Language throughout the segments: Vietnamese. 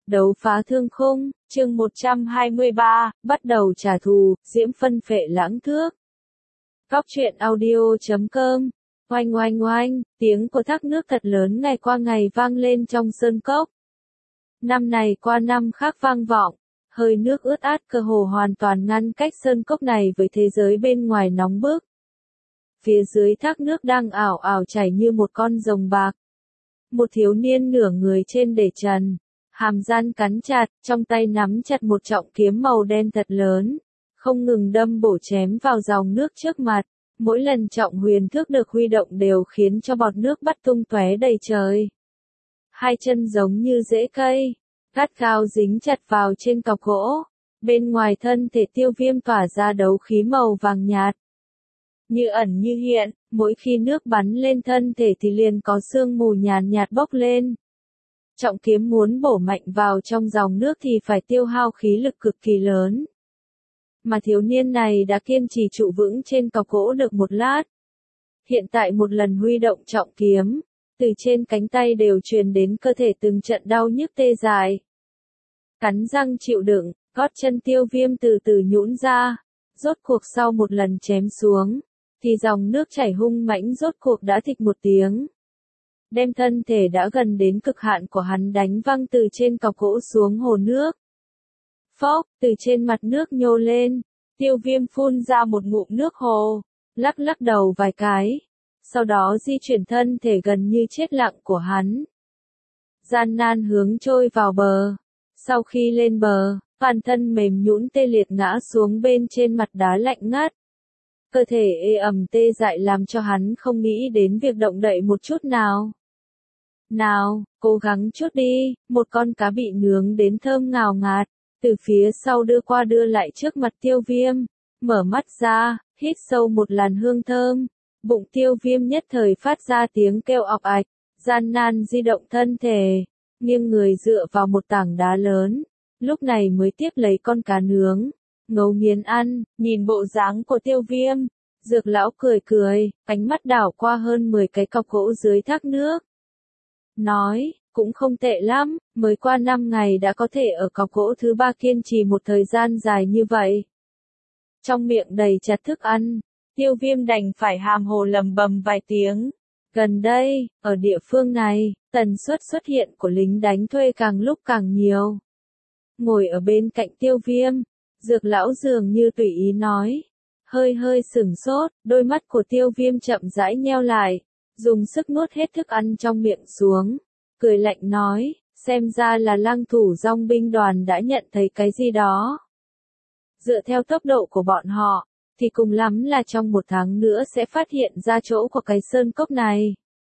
Đấu phá thương khung, chương 123, bắt đầu trả thù, diễm phân phệ lãng thước. Góc truyện audio.com. Oanh oanh oanh, tiếng của thác nước thật lớn ngày qua ngày vang lên trong sơn cốc. Năm này qua năm khác vang vọng, hơi nước ướt át cơ hồ hoàn toàn ngăn cách sơn cốc này với thế giới bên ngoài nóng bức. Phía dưới thác nước đang ảo ảo chảy như một con rồng bạc. Một thiếu niên nửa người trên để trần, hàm răng cắn chặt, trong tay nắm chặt một trọng kiếm màu đen thật lớn, không ngừng đâm bổ chém vào dòng nước trước mặt. Mỗi lần trọng huyền thước được huy động đều khiến cho bọt nước bắt tung tóe đầy trời. Hai chân giống như rễ cây, gắt gao dính chặt vào trên cọc gỗ. Bên ngoài thân thể Tiêu Viêm tỏa ra đấu khí màu vàng nhạt. Như ẩn như hiện, mỗi khi nước bắn lên thân thể thì liền có sương mù nhàn nhạt bốc lên. Trọng kiếm muốn bổ mạnh vào trong dòng nước thì phải tiêu hao khí lực cực kỳ lớn. Mà thiếu niên này đã kiên trì trụ vững trên cọc gỗ được một lát. Hiện tại một lần huy động trọng kiếm, từ trên cánh tay đều truyền đến cơ thể từng trận đau nhức tê dại. Cắn răng chịu đựng, gót chân Tiêu Viêm từ từ nhũn ra. Rốt cuộc sau một lần chém xuống, thì dòng nước chảy hung mãnh rốt cuộc đã thịch một tiếng. Đem thân thể đã gần đến cực hạn của hắn đánh văng từ trên cọc gỗ xuống hồ nước. Phốc, từ trên mặt nước nhô lên, Tiêu Viêm phun ra một ngụm nước hồ, lắc lắc đầu vài cái, sau đó di chuyển thân thể gần như chết lặng của hắn. Gian nan hướng trôi vào bờ, sau khi lên bờ, toàn thân mềm nhũn tê liệt ngã xuống bên trên mặt đá lạnh ngắt. Cơ thể ê ẩm tê dại làm cho hắn không nghĩ đến việc động đậy một chút nào. Nào, cố gắng chút đi, một con cá bị nướng đến thơm ngào ngạt, từ phía sau đưa qua đưa lại trước mặt Tiêu Viêm, mở mắt ra, hít sâu một làn hương thơm, bụng Tiêu Viêm nhất thời phát ra tiếng kêu ọc ạch, gian nan di động thân thể, nghiêng người dựa vào một tảng đá lớn, lúc này mới tiếp lấy con cá nướng, ngấu nghiến ăn. Nhìn bộ dáng của Tiêu Viêm, Dược lão cười cười, ánh mắt đảo qua hơn 10 cái cọc gỗ dưới thác nước. Nói, cũng không tệ lắm, mới qua 5 ngày đã có thể ở cọc gỗ thứ 3 kiên trì một thời gian dài như vậy. Trong miệng đầy chặt thức ăn, Tiêu Viêm đành phải hàm hồ lầm bầm vài tiếng. Gần đây, ở địa phương này, tần suất xuất hiện của lính đánh thuê càng lúc càng nhiều. Ngồi ở bên cạnh Tiêu Viêm, Dược lão dường như tùy ý nói. Hơi hơi sửng sốt, đôi mắt của Tiêu Viêm chậm rãi nheo lại, dùng sức nuốt hết thức ăn trong miệng xuống, cười lạnh nói, xem ra là Lăng Thủ Dong binh đoàn đã nhận thấy cái gì đó. Dựa theo tốc độ của bọn họ, thì cùng lắm là trong 1 tháng nữa sẽ phát hiện ra chỗ của cái sơn cốc này.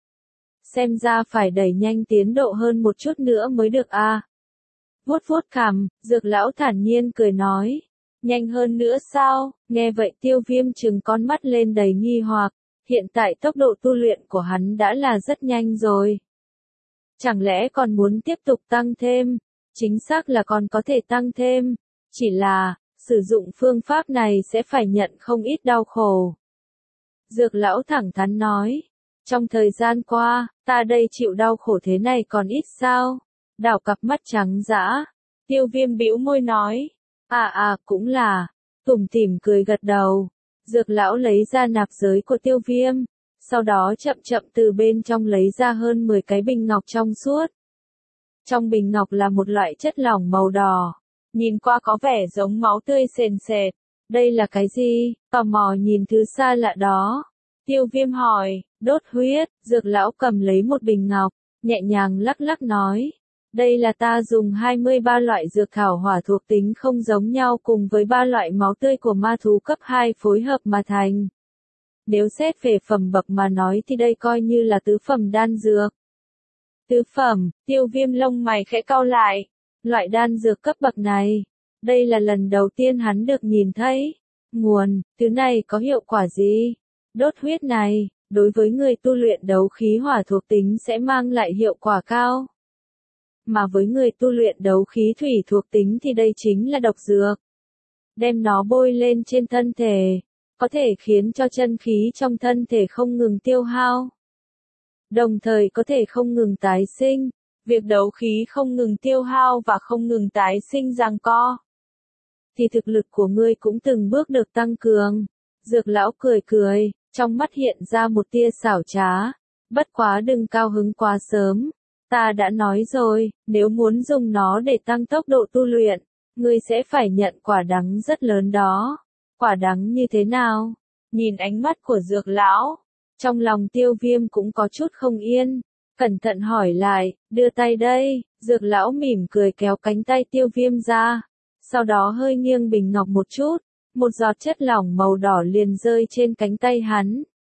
Xem ra phải đẩy nhanh tiến độ hơn một chút nữa mới được a. Vuốt vuốt cằm, Dược lão thản nhiên cười nói. Nhanh hơn nữa sao? Nghe vậy Tiêu Viêm trừng con mắt lên đầy nghi hoặc, hiện tại tốc độ tu luyện của hắn đã là rất nhanh rồi. Chẳng lẽ còn muốn tiếp tục tăng thêm? Chính xác là còn có thể tăng thêm, chỉ là, sử dụng phương pháp này sẽ phải nhận không ít đau khổ. Dược lão thẳng thắn nói, trong thời gian qua, ta đây chịu đau khổ thế này còn ít sao? Đảo cặp mắt trắng dã, Tiêu Viêm bĩu môi nói. Cũng là, tủm tỉm cười gật đầu. Dược lão lấy ra nạp giới của Tiêu Viêm, sau đó chậm chậm từ bên trong lấy ra hơn 10 cái bình ngọc trong suốt. Trong bình ngọc là một loại chất lỏng màu đỏ, nhìn qua có vẻ giống máu tươi sền sệt. Đây là cái gì? Tò mò nhìn thứ xa lạ đó. Tiêu Viêm hỏi, đốt huyết. Dược lão cầm lấy một bình ngọc, nhẹ nhàng lắc lắc nói. Đây là ta dùng 23 loại dược thảo hỏa thuộc tính không giống nhau cùng với 3 loại máu tươi của ma thú cấp 2 phối hợp mà thành. Nếu xét về phẩm bậc mà nói thì đây coi như là tứ phẩm đan dược. Tứ phẩm, Tiêu Viêm lông mày khẽ cau lại. Loại đan dược cấp bậc này, đây là lần đầu tiên hắn được nhìn thấy. Nguồn, thứ này có hiệu quả gì? Đốt huyết này, đối với người tu luyện đấu khí hỏa thuộc tính sẽ mang lại hiệu quả cao. Mà với người tu luyện đấu khí thủy thuộc tính thì đây chính là độc dược. Đem nó bôi lên trên thân thể, có thể khiến cho chân khí trong thân thể không ngừng tiêu hao. Đồng thời có thể không ngừng tái sinh, việc đấu khí không ngừng tiêu hao và không ngừng tái sinh giằng co, thì thực lực của ngươi cũng từng bước được tăng cường. Dược lão cười cười, trong mắt hiện ra một tia xảo trá. Bất quá đừng cao hứng quá sớm. Ta đã nói rồi, nếu muốn dùng nó để tăng tốc độ tu luyện, ngươi sẽ phải nhận quả đắng rất lớn đó. Quả đắng như thế nào? Nhìn ánh mắt của dược lão, trong lòng Tiêu Viêm cũng có chút không yên. Cẩn thận hỏi lại, đưa tay đây. Dược lão mỉm cười kéo cánh tay Tiêu Viêm ra. Sau đó hơi nghiêng bình ngọc một chút, một giọt chất lỏng màu đỏ liền rơi trên cánh tay hắn.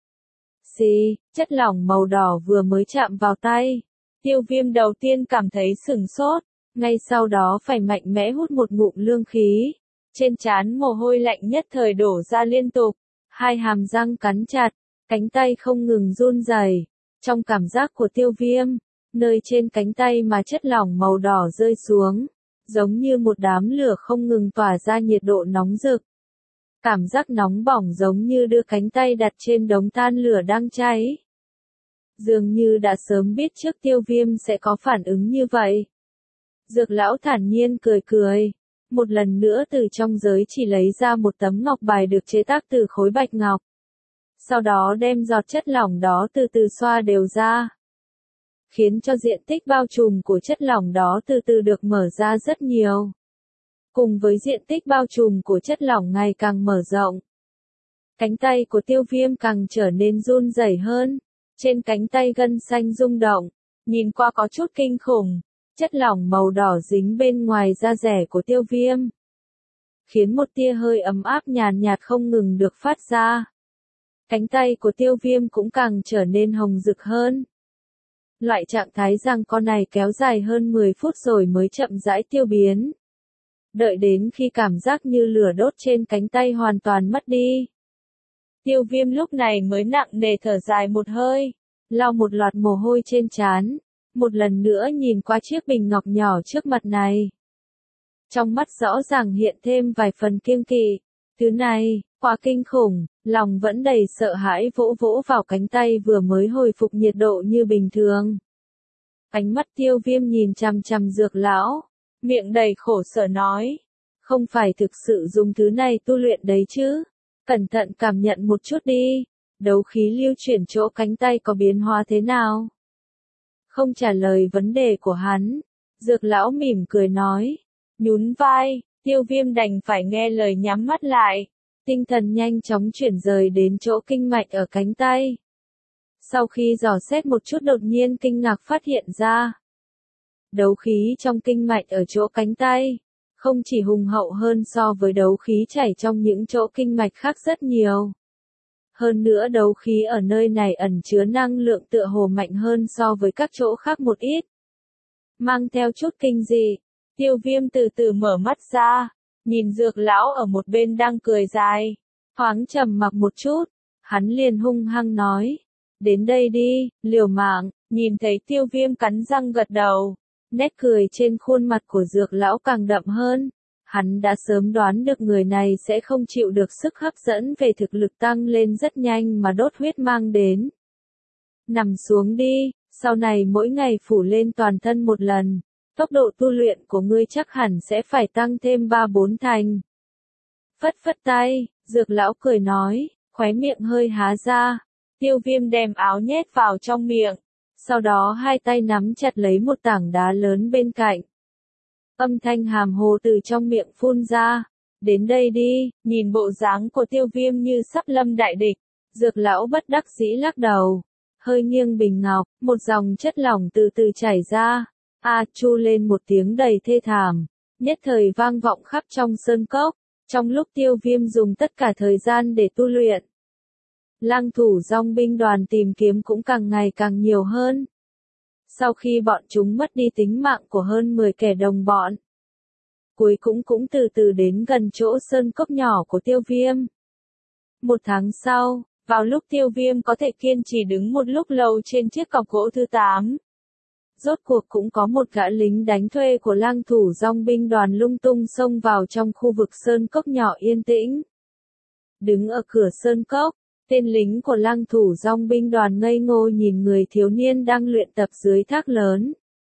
Xì, chất lỏng màu đỏ vừa mới chạm vào tay. Tiêu Viêm đầu tiên cảm thấy sửng sốt, ngay sau đó phải mạnh mẽ hút một ngụm lương khí. Trên trán mồ hôi lạnh nhất thời đổ ra liên tục, hai hàm răng cắn chặt, cánh tay không ngừng run rẩy. Trong cảm giác của Tiêu Viêm, nơi trên cánh tay mà chất lỏng màu đỏ rơi xuống, giống như một đám lửa không ngừng tỏa ra nhiệt độ nóng rực. Cảm giác nóng bỏng giống như đưa cánh tay đặt trên đống than lửa đang cháy. Dường như đã sớm biết trước Tiêu Viêm sẽ có phản ứng như vậy. Dược lão thản nhiên cười cười, một lần nữa từ trong giới chỉ lấy ra một tấm ngọc bài được chế tác từ khối bạch ngọc. Sau đó đem giọt chất lỏng đó từ từ xoa đều ra, khiến cho diện tích bao trùm của chất lỏng đó từ từ được mở ra rất nhiều. Cùng với diện tích bao trùm của chất lỏng ngày càng mở rộng, cánh tay của Tiêu Viêm càng trở nên run rẩy hơn. Trên cánh tay gân xanh rung động, nhìn qua có chút kinh khủng. Chất lỏng màu đỏ dính bên ngoài da rẻ của Tiêu Viêm, khiến một tia hơi ấm áp nhàn nhạt không ngừng được phát ra. Cánh tay của Tiêu Viêm cũng càng trở nên hồng rực hơn. Loại trạng thái giằng co này kéo dài hơn 10 phút rồi mới chậm rãi tiêu biến. Đợi đến khi cảm giác như lửa đốt trên cánh tay hoàn toàn mất đi, Tiêu Viêm lúc này mới nặng nề thở dài một hơi, lau một loạt mồ hôi trên trán, một lần nữa nhìn qua chiếc bình ngọc nhỏ trước mặt này. Trong mắt rõ ràng hiện thêm vài phần kiêng kỵ. Thứ này, quá kinh khủng, lòng vẫn đầy sợ hãi vỗ vỗ vào cánh tay vừa mới hồi phục nhiệt độ như bình thường. Ánh mắt Tiêu Viêm nhìn chằm chằm dược lão, miệng đầy khổ sở nói, không phải thực sự dùng thứ này tu luyện đấy chứ, cẩn thận cảm nhận một chút đi, đấu khí lưu chuyển chỗ cánh tay có biến hóa thế nào? Không trả lời vấn đề của hắn, dược lão mỉm cười nói, nhún vai, Tiêu Viêm đành phải nghe lời nhắm mắt lại, tinh thần nhanh chóng chuyển rời đến chỗ kinh mạch ở cánh tay. Sau khi dò xét một chút đột nhiên kinh ngạc phát hiện ra, đấu khí trong kinh mạch ở chỗ cánh tay, không chỉ hùng hậu hơn so với đấu khí chảy trong những chỗ kinh mạch khác rất nhiều. Hơn nữa đấu khí ở nơi này ẩn chứa năng lượng tựa hồ mạnh hơn so với các chỗ khác một ít. Mang theo chút kinh dị, Tiêu Viêm từ từ mở mắt ra, nhìn dược lão ở một bên đang cười dài, thoáng trầm mặc một chút, hắn liền hung hăng nói, đến đây đi, liều mạng. Nhìn thấy Tiêu Viêm cắn răng gật đầu, nét cười trên khuôn mặt của dược lão càng đậm hơn. Hắn đã sớm đoán được người này sẽ không chịu được sức hấp dẫn về thực lực tăng lên rất nhanh mà đốt huyết mang đến. Nằm xuống đi, sau này mỗi ngày phủ lên toàn thân một lần, tốc độ tu luyện của ngươi chắc hẳn sẽ phải tăng thêm 3-4 thành. Phất phất tay, dược lão cười nói, khóe miệng hơi há ra. Tiêu Viêm đem áo nhét vào trong miệng, sau đó hai tay nắm chặt lấy một tảng đá lớn bên cạnh. Âm thanh hàm hồ từ trong miệng phun ra, đến đây đi. Nhìn bộ dáng của Tiêu Viêm như sắp lâm đại địch, dược lão bất đắc dĩ lắc đầu, hơi nghiêng bình ngọc, một dòng chất lỏng từ từ chảy ra, chu lên một tiếng đầy thê thảm, nhất thời vang vọng khắp trong sơn cốc. Trong lúc Tiêu Viêm dùng tất cả thời gian để tu luyện, Lăng Thủ Dòng binh đoàn tìm kiếm cũng càng ngày càng nhiều hơn. Sau khi bọn chúng mất đi tính mạng của hơn 10 kẻ đồng bọn, cuối cũng từ từ đến gần chỗ sơn cốc nhỏ của Tiêu Viêm. Một tháng sau, vào lúc Tiêu Viêm có thể kiên trì đứng một lúc lâu trên chiếc cọc gỗ thứ 8, rốt cuộc cũng có một gã lính đánh thuê của Lăng Thủ Dòng binh đoàn lung tung xông vào trong khu vực sơn cốc nhỏ yên tĩnh. Đứng ở cửa sơn cốc, tên lính của Lăng Thủ Dòng binh đoàn ngây ngô nhìn người thiếu niên đang luyện tập dưới thác lớn.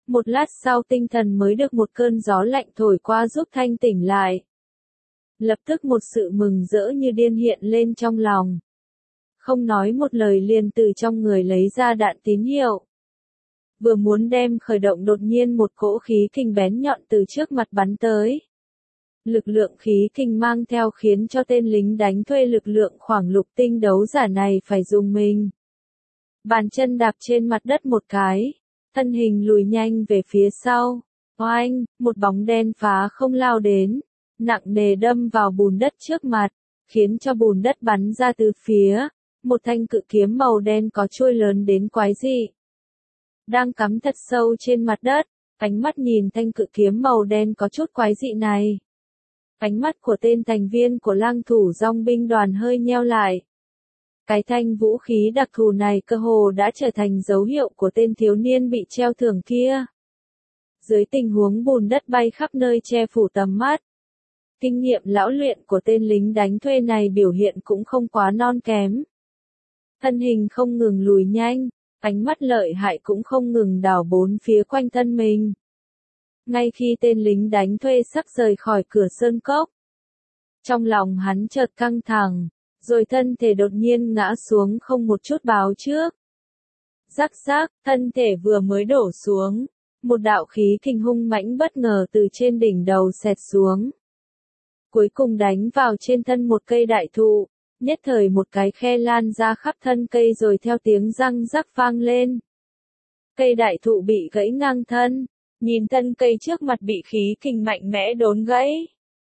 Một lát sau tinh thần mới được một cơn gió lạnh thổi qua giúp thanh tỉnh lại. Lập tức một sự mừng rỡ như điên hiện lên trong lòng. Không nói một lời liền từ trong người lấy ra đạn tín hiệu. Vừa muốn đem khởi động đột nhiên một cỗ khí kình bén nhọn từ trước mặt bắn tới. Lực lượng khí kình mang theo khiến cho tên lính đánh thuê lực lượng khoảng lục tinh đấu giả này phải dùng mình. Bàn chân đạp trên mặt đất một cái, thân hình lùi nhanh về phía sau. Oanh, một bóng đen phá không lao đến, nặng nề đâm vào bùn đất trước mặt, khiến cho bùn đất bắn ra từ phía. Một thanh cự kiếm màu đen có chuôi lớn đến quái dị. Đang cắm thật sâu trên mặt đất, ánh mắt nhìn thanh cự kiếm màu đen có chút quái dị này. Ánh mắt của tên thành viên của lang thủ dòng binh đoàn hơi nheo lại. Cái thanh vũ khí đặc thù này cơ hồ đã trở thành dấu hiệu của tên thiếu niên bị treo thưởng kia. Dưới tình huống bùn đất bay khắp nơi che phủ tầm mắt, kinh nghiệm lão luyện của tên lính đánh thuê này biểu hiện cũng không quá non kém. Thân hình không ngừng lùi nhanh, ánh mắt lợi hại cũng không ngừng đảo bốn phía quanh thân mình. Ngay khi tên lính đánh thuê sắp rời khỏi cửa sơn cốc, trong lòng hắn chợt căng thẳng, rồi thân thể đột nhiên ngã xuống không một chút báo trước. Rắc rắc, thân thể vừa mới đổ xuống, một đạo khí kình hung mãnh bất ngờ từ trên đỉnh đầu xẹt xuống. Cuối cùng đánh vào trên thân một cây đại thụ, nhất thời một cái khe lan ra khắp thân cây rồi theo tiếng răng rắc vang lên. Cây đại thụ bị gãy ngang thân, nhìn thân cây trước mặt bị khí kình mạnh mẽ đốn gãy.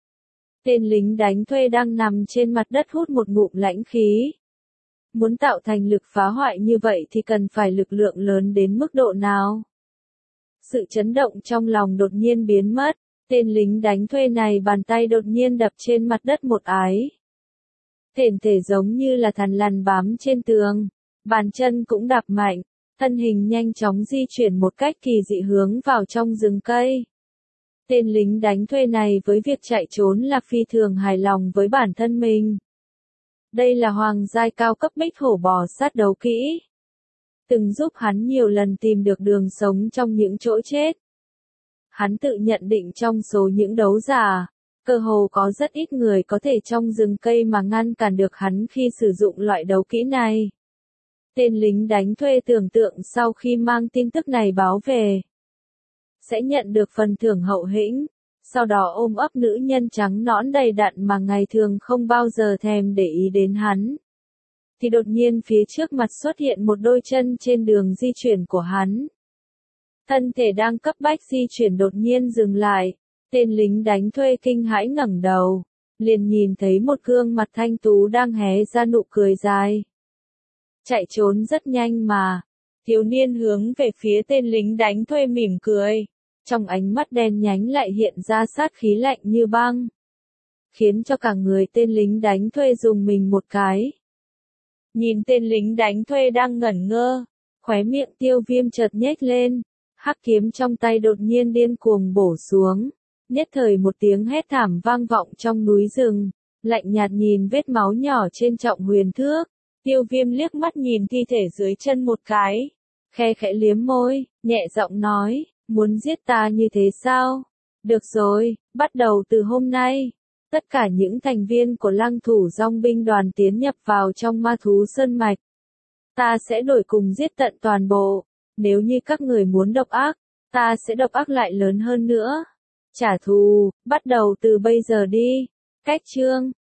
Tên lính đánh thuê đang nằm trên mặt đất hút một ngụm lãnh khí. Muốn tạo thành lực phá hoại như vậy thì cần phải lực lượng lớn đến mức độ nào? Sự chấn động trong lòng đột nhiên biến mất, tên lính đánh thuê này bàn tay đột nhiên đập trên mặt đất một ái. Thển thể giống như là thằn lằn bám trên tường, bàn chân cũng đạp mạnh, thân hình nhanh chóng di chuyển một cách kỳ dị hướng vào trong rừng cây. Tên lính đánh thuê này với việc chạy trốn là phi thường hài lòng với bản thân mình. Đây là hoàng giai cao cấp bích hổ bò sát đấu kỹ. Từng giúp hắn nhiều lần tìm được đường sống trong những chỗ chết. Hắn tự nhận định trong số những đấu giả, cơ hồ có rất ít người có thể trong rừng cây mà ngăn cản được hắn khi sử dụng loại đấu kỹ này. Tên lính đánh thuê tưởng tượng sau khi mang tin tức này báo về, sẽ nhận được phần thưởng hậu hĩnh, sau đó ôm ấp nữ nhân trắng nõn đầy đặn mà ngày thường không bao giờ thèm để ý đến hắn. Thì đột nhiên phía trước mặt xuất hiện một đôi chân trên đường di chuyển của hắn. Thân thể đang cấp bách di chuyển đột nhiên dừng lại, tên lính đánh thuê kinh hãi ngẩng đầu, liền nhìn thấy một gương mặt thanh tú đang hé ra nụ cười dài. Chạy trốn rất nhanh mà, thiếu niên hướng về phía tên lính đánh thuê mỉm cười, trong ánh mắt đen nhánh lại hiện ra sát khí lạnh như băng, khiến cho cả người tên lính đánh thuê rùng mình một cái. Nhìn tên lính đánh thuê đang ngẩn ngơ, khóe miệng Tiêu Viêm chợt nhếch lên, hắc kiếm trong tay đột nhiên điên cuồng bổ xuống, nhất thời một tiếng hét thảm vang vọng trong núi rừng, lạnh nhạt nhìn vết máu nhỏ trên trọng huyền thước, Tiêu Viêm liếc mắt nhìn thi thể dưới chân một cái, khe khẽ liếm môi, nhẹ giọng nói, muốn giết ta như thế sao? Được rồi, bắt đầu từ hôm nay, tất cả những thành viên của Lăng thủ dòng binh đoàn tiến nhập vào trong ma thú sơn mạch. Ta sẽ đổi cùng giết tận toàn bộ, nếu như các người muốn độc ác, ta sẽ độc ác lại lớn hơn nữa. Trả thù, bắt đầu từ bây giờ đi. Cách chương